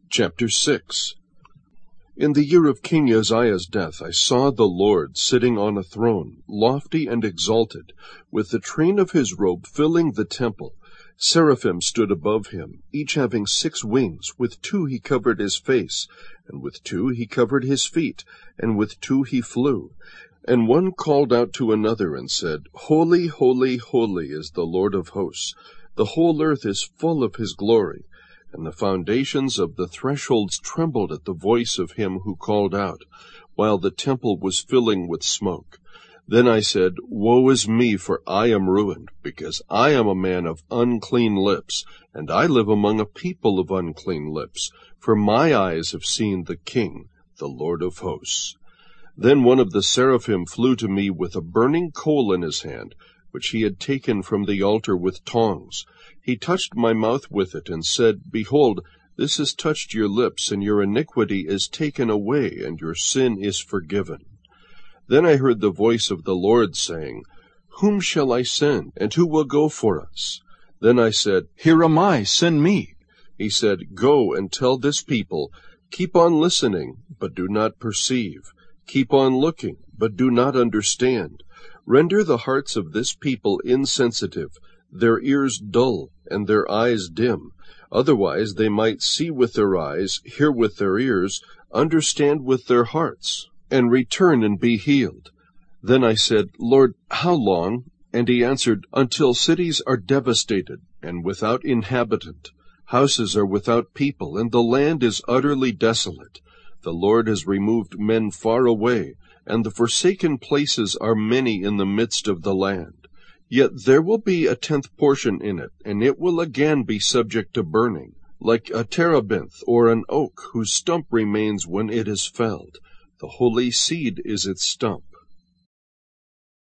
Chapter 6. In the year of King Uzziah's death I saw the Lord sitting on a throne, lofty and exalted, with the train of his robe filling the temple. Seraphim stood above him, each having 6 wings. With 2 he covered his face, and with 2 he covered his feet, and with 2 he flew. And one called out to another and said, Holy, holy, holy is the Lord of hosts. The whole earth is full of his glory. And the foundations of the thresholds trembled at the voice of him who called out, while the temple was filling with smoke. Then I said, Woe is me, for I am ruined, because I am a man of unclean lips, and I live among a people of unclean lips, for my eyes have seen the King, the Lord of hosts. Then one of the seraphim flew to me with a burning coal in his hand, which he had taken from the altar with tongs. He touched my mouth with it, and said, Behold, this has touched your lips, and your iniquity is taken away, and your sin is forgiven. Then I heard the voice of the Lord saying, Whom shall I send, and who will go for us? Then I said, Here am I, send me. He said, Go and tell this people, Keep on listening, but do not perceive. Keep on looking, but do not understand. Render the hearts of this people insensitive, their ears dull, and their eyes dim. Otherwise they might see with their eyes, hear with their ears, understand with their hearts, and return and be healed. Then I said, Lord, how long? And he answered, Until cities are devastated, and without inhabitant. Houses are without people, and the land is utterly desolate. The Lord has removed men far away, and the forsaken places are many in the midst of the land. Yet there will be a 10th portion in it, and it will again be subject to burning, like a terebinth or an oak, whose stump remains when it is felled. The holy seed is its stump.